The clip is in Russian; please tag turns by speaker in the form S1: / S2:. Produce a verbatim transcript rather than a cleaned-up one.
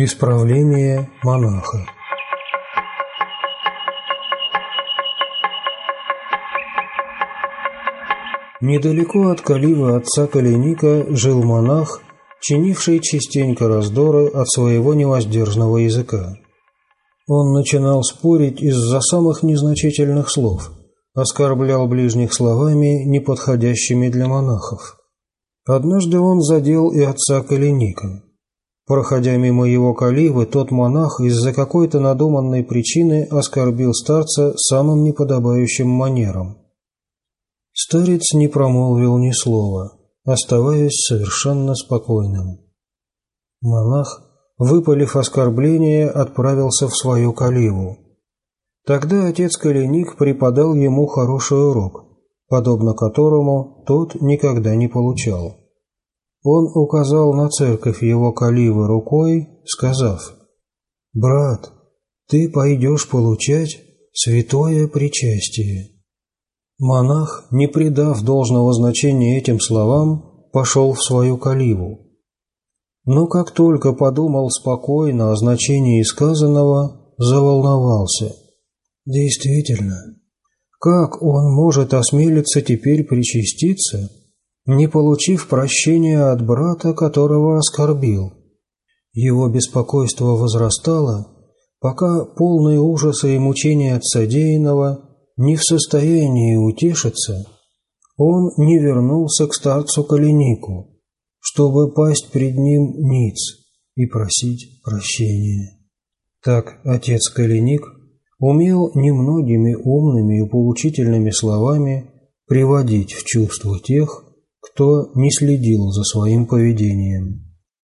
S1: Исправление монаха. Недалеко от каливы отца Коленика жил монах, чинивший частенько раздоры от своего невоздержного языка. Он начинал спорить из-за самых незначительных слов, оскорблял ближних словами, неподходящими для монахов. Однажды он задел и отца Коленика. Проходя мимо его каливы, тот монах из-за какой-то надуманной причины оскорбил старца самым неподобающим манером. Старец не промолвил ни слова, оставаясь совершенно спокойным. Монах, выпалив оскорбление, отправился в свою каливу. Тогда отец Коленик преподал ему хороший урок, подобно которому тот никогда не получал. Он указал на церковь его каливы рукой, сказав: «Брат, ты пойдешь получать святое причастие». Монах, не придав должного значения этим словам, пошел в свою каливу. Но как только подумал спокойно о значении сказанного, заволновался. Действительно, как он может осмелиться теперь причаститься, не получив прощения от брата, которого оскорбил? Его беспокойство возрастало, пока полный ужаса и мучения от содеянного, не в состоянии утешиться, он не вернулся к старцу Коленику, чтобы пасть пред ним ниц и просить прощения. Так отец Коленик умел немногими умными и поучительными словами приводить в чувство тех, кто не следил за своим поведением.